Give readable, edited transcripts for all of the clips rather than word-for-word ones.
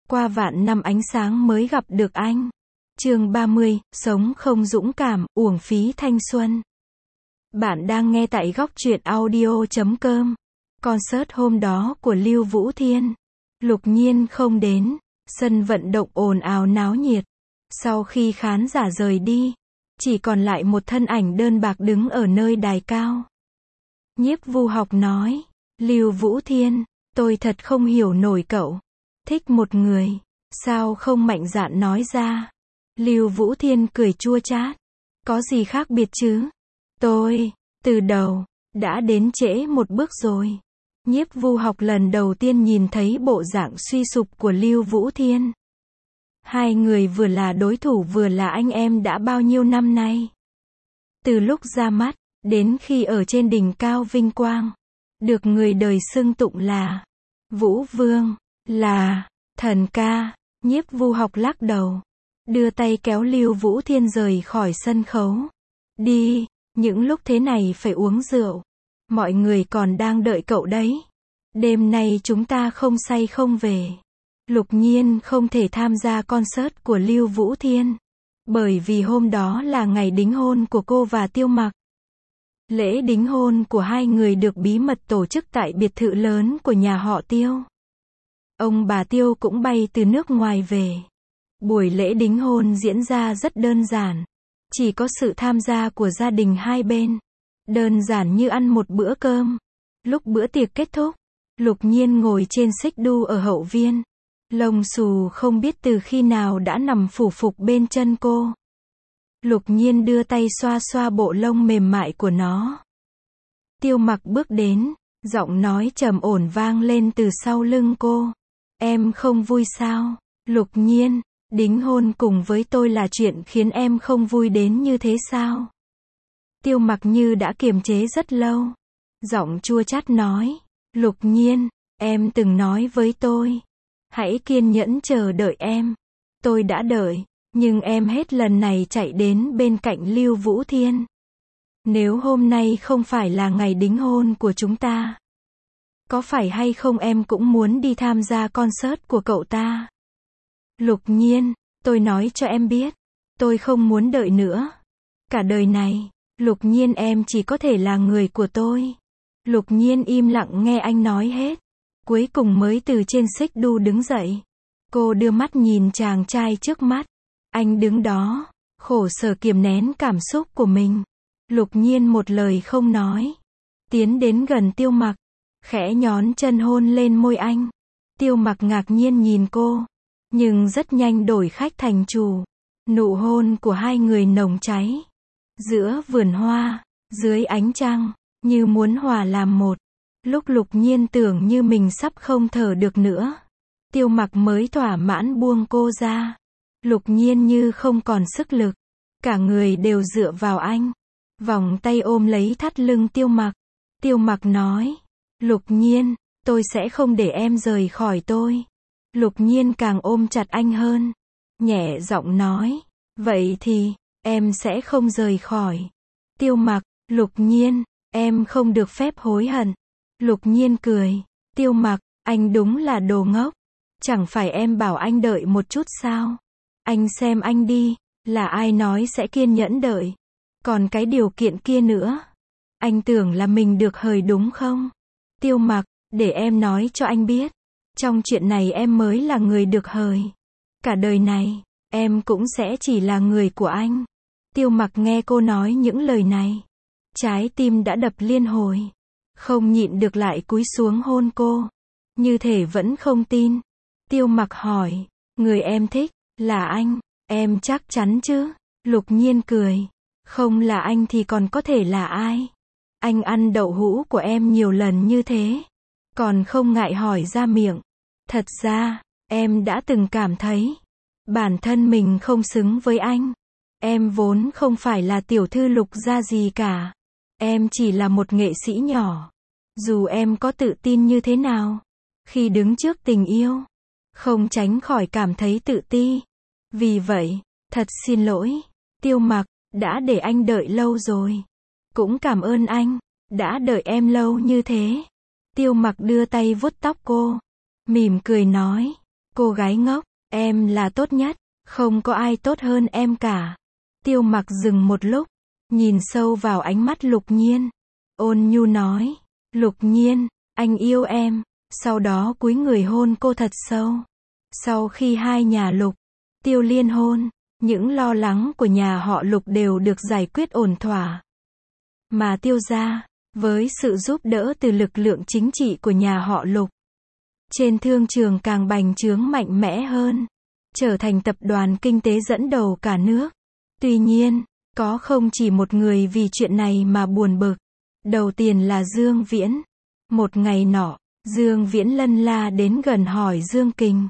Qua vạn năm ánh sáng mới gặp được anh. Chương 30, sống không dũng cảm, uổng phí thanh xuân. Bạn đang nghe tại góc truyện audio.com. Concert hôm đó của Lưu Vũ Thiên. Lục Nhiên không đến, sân vận động ồn ào náo nhiệt. Sau khi khán giả rời đi, chỉ còn lại một thân ảnh đơn bạc đứng ở nơi đài cao. Nhiếp Vu Học nói, Lưu Vũ Thiên, tôi thật không hiểu nổi cậu. Thích một người, sao không mạnh dạn nói ra? Lưu Vũ Thiên cười chua chát. Có gì khác biệt chứ? Tôi, từ đầu, đã đến trễ một bước rồi. Nhiếp Vu Học lần đầu tiên nhìn thấy bộ dạng suy sụp của Lưu Vũ Thiên. Hai người vừa là đối thủ vừa là anh em đã bao nhiêu năm nay. Từ lúc ra mắt, đến khi ở trên đỉnh cao vinh quang, được người đời xưng tụng là Vũ Vương, là thần ca. Nhiếp Vu Học lắc đầu, đưa tay kéo Lưu Vũ Thiên rời khỏi sân khấu. Đi, những lúc thế này phải uống rượu. Mọi người còn đang đợi cậu đấy. Đêm nay chúng ta không say không về. Lục Nhiên không thể tham gia concert của Lưu Vũ Thiên, bởi vì hôm đó là ngày đính hôn của cô và Tiêu Mặc. Lễ đính hôn của hai người được bí mật tổ chức tại biệt thự lớn của nhà họ Tiêu. Ông bà Tiêu cũng bay từ nước ngoài về. Buổi lễ đính hôn diễn ra rất đơn giản, chỉ có sự tham gia của gia đình hai bên. Đơn giản như ăn một bữa cơm. Lúc bữa tiệc kết thúc, Lục Nhiên ngồi trên xích đu ở hậu viên. Lông xù không biết từ khi nào đã nằm phủ phục bên chân cô. Lục Nhiên đưa tay xoa xoa bộ lông mềm mại của nó. Tiêu Mặc bước đến, giọng nói trầm ổn vang lên từ sau lưng cô. Em không vui sao? Lục Nhiên, đính hôn cùng với tôi là chuyện khiến em không vui đến như thế sao? Tiêu Mặc như đã kiềm chế rất lâu. Giọng chua chát nói, Lục Nhiên, em từng nói với tôi, hãy kiên nhẫn chờ đợi em. Tôi đã đợi, nhưng em hết lần này chạy đến bên cạnh Lưu Vũ Thiên. Nếu hôm nay không phải là ngày đính hôn của chúng ta, có phải hay không em cũng muốn đi tham gia concert của cậu ta? Lục Nhiên, tôi nói cho em biết, tôi không muốn đợi nữa. Cả đời này, Lục Nhiên em chỉ có thể là người của tôi. Lục Nhiên im lặng nghe anh nói hết. Cuối cùng mới từ trên xích đu đứng dậy. Cô đưa mắt nhìn chàng trai trước mắt. Anh đứng đó, khổ sở kiềm nén cảm xúc của mình. Lục Nhiên một lời không nói. Tiến đến gần Tiêu Mặc, khẽ nhón chân hôn lên môi anh. Tiêu Mặc ngạc nhiên nhìn cô, nhưng rất nhanh đổi khách thành chủ. Nụ hôn của hai người nồng cháy. Giữa vườn hoa, dưới ánh trăng, như muốn hòa làm một. Lúc Lục Nhiên tưởng như mình sắp không thở được nữa, Tiêu Mặc mới thỏa mãn buông cô ra. Lục Nhiên như không còn sức lực, cả người đều dựa vào anh. Vòng tay ôm lấy thắt lưng Tiêu Mặc. Tiêu Mặc nói, Lục Nhiên, tôi sẽ không để em rời khỏi tôi. Lục Nhiên càng ôm chặt anh hơn, nhẹ giọng nói, vậy thì, em sẽ không rời khỏi. Tiêu Mặc, Lục Nhiên, em không được phép hối hận. Lục Nhiên cười, Tiêu Mặc, anh đúng là đồ ngốc. Chẳng phải em bảo anh đợi một chút sao? Anh xem anh đi, là ai nói sẽ kiên nhẫn đợi. Còn cái điều kiện kia nữa, anh tưởng là mình được hời đúng không? Tiêu Mặc, để em nói cho anh biết, trong chuyện này em mới là người được hời. Cả đời này, em cũng sẽ chỉ là người của anh. Tiêu Mặc nghe cô nói những lời này, trái tim đã đập liên hồi. Không nhịn được lại cúi xuống hôn cô. Như thể vẫn không tin. Tiêu Mặc hỏi, người em thích, là anh, em chắc chắn chứ? Lục Nhiên cười, không là anh thì còn có thể là ai? Anh ăn đậu hũ của em nhiều lần như thế, còn không ngại hỏi ra miệng. Thật ra, em đã từng cảm thấy, bản thân mình không xứng với anh. Em vốn không phải là tiểu thư Lục gia gì cả. Em chỉ là một nghệ sĩ nhỏ. Dù em có tự tin như thế nào, khi đứng trước tình yêu, không tránh khỏi cảm thấy tự ti. Vì vậy, thật xin lỗi, Tiêu Mặc, đã để anh đợi lâu rồi. Cũng cảm ơn anh, đã đợi em lâu như thế. Tiêu Mặc đưa tay vuốt tóc cô, mỉm cười nói, Cô gái ngốc, em là tốt nhất, không có ai tốt hơn em cả. Tiêu Mặc dừng một lúc, nhìn sâu vào ánh mắt Lục Nhiên. Ôn nhu nói, Lục Nhiên, anh yêu em. Sau đó cúi người hôn cô thật sâu. Sau khi hai nhà Lục, Tiêu liên hôn, những lo lắng của nhà họ Lục đều được giải quyết ổn thỏa. Mà Tiêu gia, với sự giúp đỡ từ lực lượng chính trị của nhà họ Lục, trên thương trường càng bành trướng mạnh mẽ hơn, trở thành tập đoàn kinh tế dẫn đầu cả nước. Tuy nhiên, có không chỉ một người vì chuyện này mà buồn bực. Đầu tiên là Dương Viễn. Một ngày nọ, Dương Viễn lân la đến gần hỏi Dương Kình.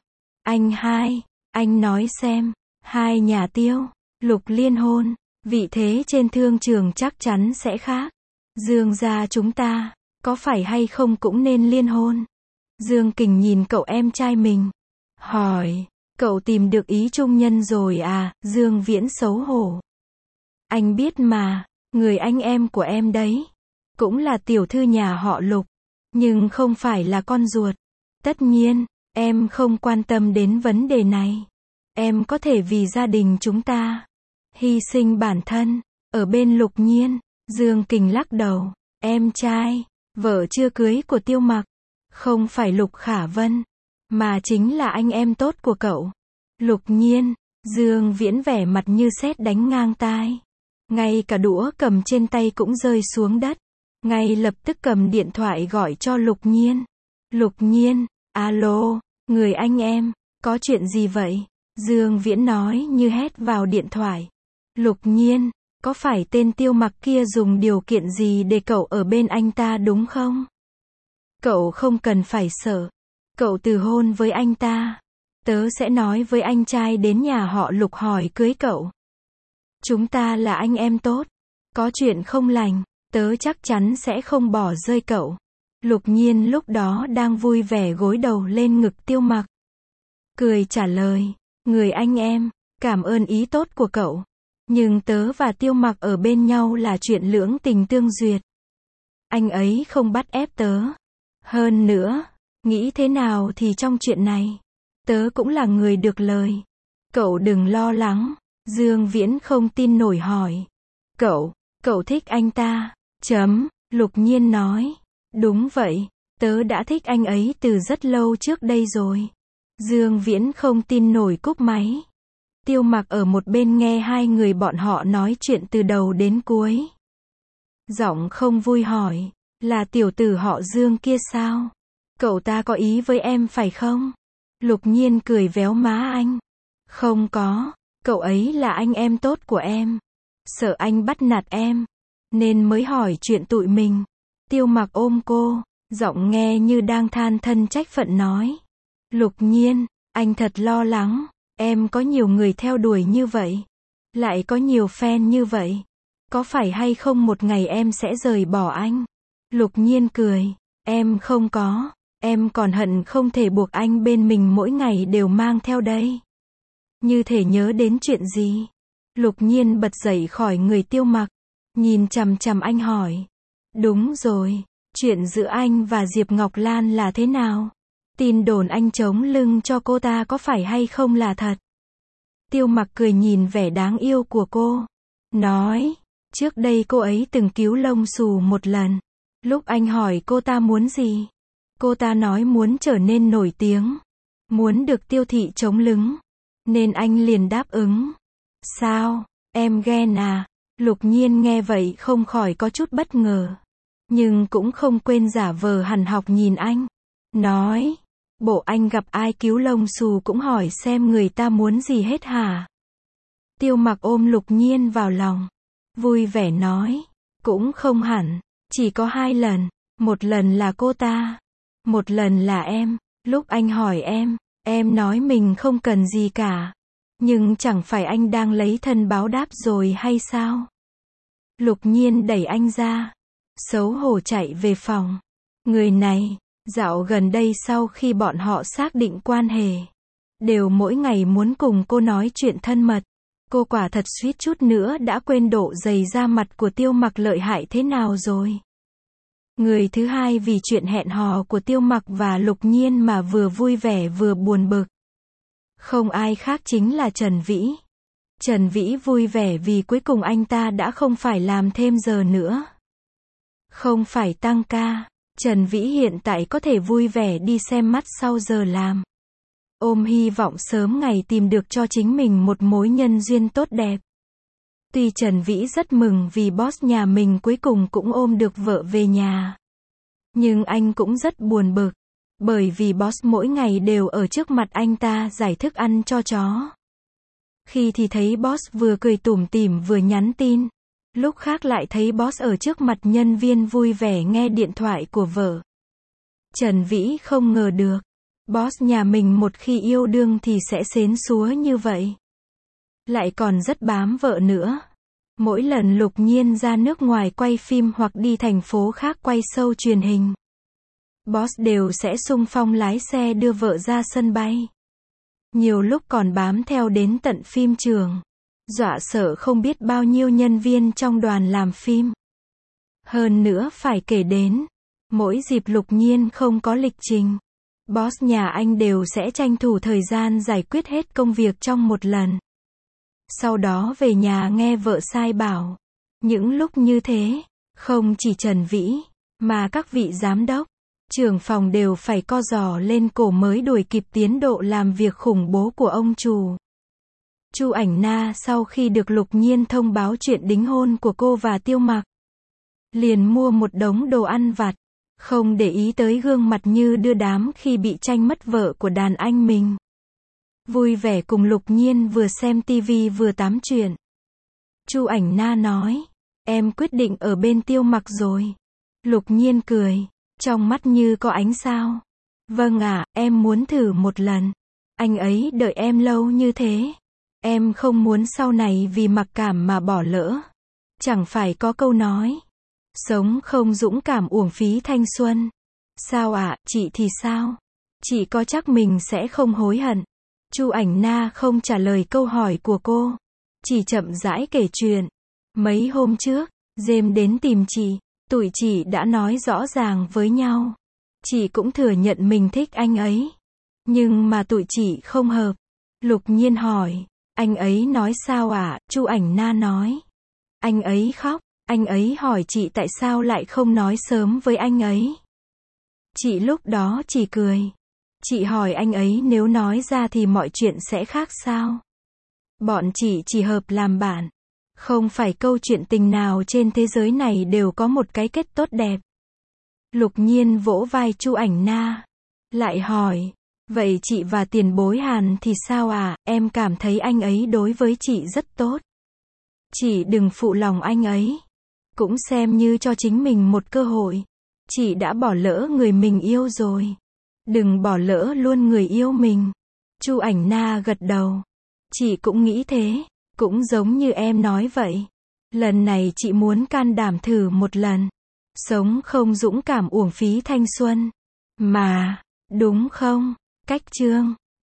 Anh nói xem, hai nhà Tiêu, Lục liên hôn, vị thế trên thương trường chắc chắn sẽ khác. Dương gia chúng ta, có phải hay không cũng nên liên hôn? Dương Kình nhìn cậu em trai mình, hỏi, cậu tìm được ý trung nhân rồi à? Dương Viễn xấu hổ. Anh biết mà, người anh em của em đấy, cũng là tiểu thư nhà họ Lục, nhưng không phải là con ruột. Tất nhiên, em không quan tâm đến vấn đề này. Em có thể vì gia đình chúng ta, hy sinh bản thân, ở bên Lục Nhiên. Dương Kình lắc đầu, em trai, vợ chưa cưới của Tiêu Mặc, không phải Lục Khả Vân, mà chính là anh em tốt của cậu. Lục Nhiên, Dương Viễn vẻ mặt như sét đánh ngang tai. Ngay cả đũa cầm trên tay cũng rơi xuống đất. Ngay lập tức cầm điện thoại gọi cho Lục Nhiên. Lục Nhiên, alo, người anh em, có chuyện gì vậy? Dương Viễn nói như hét vào điện thoại. Lục Nhiên, có phải tên Tiêu Mặc kia dùng điều kiện gì để cậu ở bên anh ta đúng không? Cậu không cần phải sợ. Cậu từ hôn với anh ta. Tớ sẽ nói với anh trai đến nhà họ Lục hỏi cưới cậu. Chúng ta là anh em tốt. Có chuyện không lành, tớ chắc chắn sẽ không bỏ rơi cậu. Lục Nhiên lúc đó đang vui vẻ gối đầu lên ngực Tiêu Mặc. Cười trả lời, người anh em, cảm ơn ý tốt của cậu. Nhưng tớ và Tiêu Mặc ở bên nhau là chuyện lưỡng tình tương duyệt. Anh ấy không bắt ép tớ. Hơn nữa, nghĩ thế nào thì trong chuyện này, tớ cũng là người được lời. Cậu đừng lo lắng. Dương Viễn không tin nổi hỏi. Cậu thích anh ta? Lục Nhiên nói. Đúng vậy, tớ đã thích anh ấy từ rất lâu trước đây rồi. Dương Viễn không tin nổi cúp máy. Tiêu Mặc ở một bên nghe hai người bọn họ nói chuyện từ đầu đến cuối. Giọng không vui hỏi, là tiểu tử họ Dương kia sao? Cậu ta có ý với em phải không? Lục Nhiên cười véo má anh. Không có, cậu ấy là anh em tốt của em. Sợ anh bắt nạt em, nên mới hỏi chuyện tụi mình. Tiêu Mặc ôm cô, giọng nghe như đang than thân trách phận nói. Lục Nhiên, anh thật lo lắng, em có nhiều người theo đuổi như vậy, lại có nhiều fan như vậy. Có phải hay không một ngày em sẽ rời bỏ anh? Lục Nhiên cười, em không có, em còn hận không thể buộc anh bên mình mỗi ngày đều mang theo đây. Như thể nhớ đến chuyện gì? Lục Nhiên bật dậy khỏi người Tiêu Mặc, nhìn chằm chằm anh hỏi. Đúng rồi, chuyện giữa anh và Diệp Ngọc Lan là thế nào? Tin đồn anh chống lưng cho cô ta có phải hay không là thật? Tiêu Mặc cười nhìn vẻ đáng yêu của cô, nói, trước đây cô ấy từng cứu Lông Xù một lần. Lúc anh hỏi cô ta muốn gì, cô ta nói muốn trở nên nổi tiếng, muốn được Tiêu thị chống lưng, nên anh liền đáp ứng. Sao, em ghen à? Lục Nhiên nghe vậy không khỏi có chút bất ngờ, nhưng cũng không quên giả vờ hằn học nhìn anh, nói, bộ anh gặp ai cứu Lông Xù cũng hỏi xem người ta muốn gì hết hả? Tiêu Mặc ôm Lục Nhiên vào lòng, vui vẻ nói, cũng không hẳn, chỉ có 2 lần, một lần là cô ta, một lần là em. Lúc anh hỏi em nói mình không cần gì cả, nhưng chẳng phải anh đang lấy thân báo đáp rồi hay sao? Lục Nhiên đẩy anh ra, xấu hổ chạy về phòng. Người này, dạo gần đây sau khi bọn họ xác định quan hệ, đều mỗi ngày muốn cùng cô nói chuyện thân mật. Cô quả thật suýt chút nữa đã quên độ dày da mặt của Tiêu Mặc lợi hại thế nào rồi. Người thứ hai vì chuyện hẹn hò của Tiêu Mặc và Lục Nhiên mà vừa vui vẻ vừa buồn bực. Không ai khác chính là Trần Vĩ. Trần Vĩ vui vẻ vì cuối cùng anh ta đã không phải làm thêm giờ nữa. Không phải tăng ca. Trần Vĩ hiện tại có thể vui vẻ đi xem mắt sau giờ làm. Ôm hy vọng sớm ngày tìm được cho chính mình một mối nhân duyên tốt đẹp. Tuy Trần Vĩ rất mừng vì boss nhà mình cuối cùng cũng ôm được vợ về nhà. Nhưng anh cũng rất buồn bực. Bởi vì boss mỗi ngày đều ở trước mặt anh ta giải thức ăn cho chó. Khi thì thấy boss vừa cười tủm tỉm vừa nhắn tin. Lúc khác lại thấy boss ở trước mặt nhân viên vui vẻ nghe điện thoại của vợ. Trần Vĩ không ngờ được. Boss nhà mình một khi yêu đương thì sẽ xến xúa như vậy. Lại còn rất bám vợ nữa. Mỗi lần Lục Nhiên ra nước ngoài quay phim hoặc đi thành phố khác quay show truyền hình, boss đều sẽ xung phong lái xe đưa vợ ra sân bay. Nhiều lúc còn bám theo đến tận phim trường. Dọa sợ không biết bao nhiêu nhân viên trong đoàn làm phim. Hơn nữa phải kể đến, mỗi dịp Lục Nhiên không có lịch trình, boss nhà anh đều sẽ tranh thủ thời gian giải quyết hết công việc trong một lần. Sau đó về nhà nghe vợ sai bảo. Những lúc như thế, không chỉ Trần Vĩ, mà các vị giám đốc, trưởng phòng đều phải co giò lên cổ mới đuổi kịp tiến độ làm việc khủng bố của ông chủ. Chu Ảnh Na sau khi được Lục Nhiên thông báo chuyện đính hôn của cô và Tiêu Mặc, liền mua một đống đồ ăn vặt, không để ý tới gương mặt như đưa đám khi bị tranh mất vợ của đàn anh mình. Vui vẻ cùng Lục Nhiên vừa xem tivi vừa tám chuyện. Chu Ảnh Na nói, em quyết định ở bên Tiêu Mặc rồi. Lục Nhiên cười, trong mắt như có ánh sao. Vâng ạ, em muốn thử một lần. Anh ấy đợi em lâu như thế. Em không muốn sau này vì mặc cảm mà bỏ lỡ. Chẳng phải có câu nói, sống không dũng cảm uổng phí thanh xuân. Sao ạ, chị thì sao? Chị có chắc mình sẽ không hối hận? Chu Ảnh Na không trả lời câu hỏi của cô, chỉ chậm rãi kể chuyện. Mấy hôm trước, James đến tìm chị, tụi chị đã nói rõ ràng với nhau. Chị cũng thừa nhận mình thích anh ấy. Nhưng mà tụi chị không hợp. Lục Nhiên hỏi, anh ấy nói sao ạ? Chu Ảnh Na nói, anh ấy khóc. Anh ấy hỏi chị tại sao lại không nói sớm với anh ấy. Chị lúc đó chỉ cười. Chị hỏi anh ấy nếu nói ra thì mọi chuyện sẽ khác sao? Bọn chị chỉ hợp làm bạn. Không phải câu chuyện tình nào trên thế giới này đều có một cái kết tốt đẹp. Lục Nhiên vỗ vai Chu Ảnh Na. Lại hỏi, vậy chị và tiền bối Hàn thì sao à? Em cảm thấy anh ấy đối với chị rất tốt. Chị đừng phụ lòng anh ấy. Cũng xem như cho chính mình một cơ hội. Chị đã bỏ lỡ người mình yêu rồi. Đừng bỏ lỡ luôn người yêu mình. Chu Ảnh Na gật đầu. Chị cũng nghĩ thế. Cũng giống như em nói vậy. Lần này chị muốn can đảm thử một lần. Sống không dũng cảm uổng phí thanh xuân. Mà, đúng không? Cách chương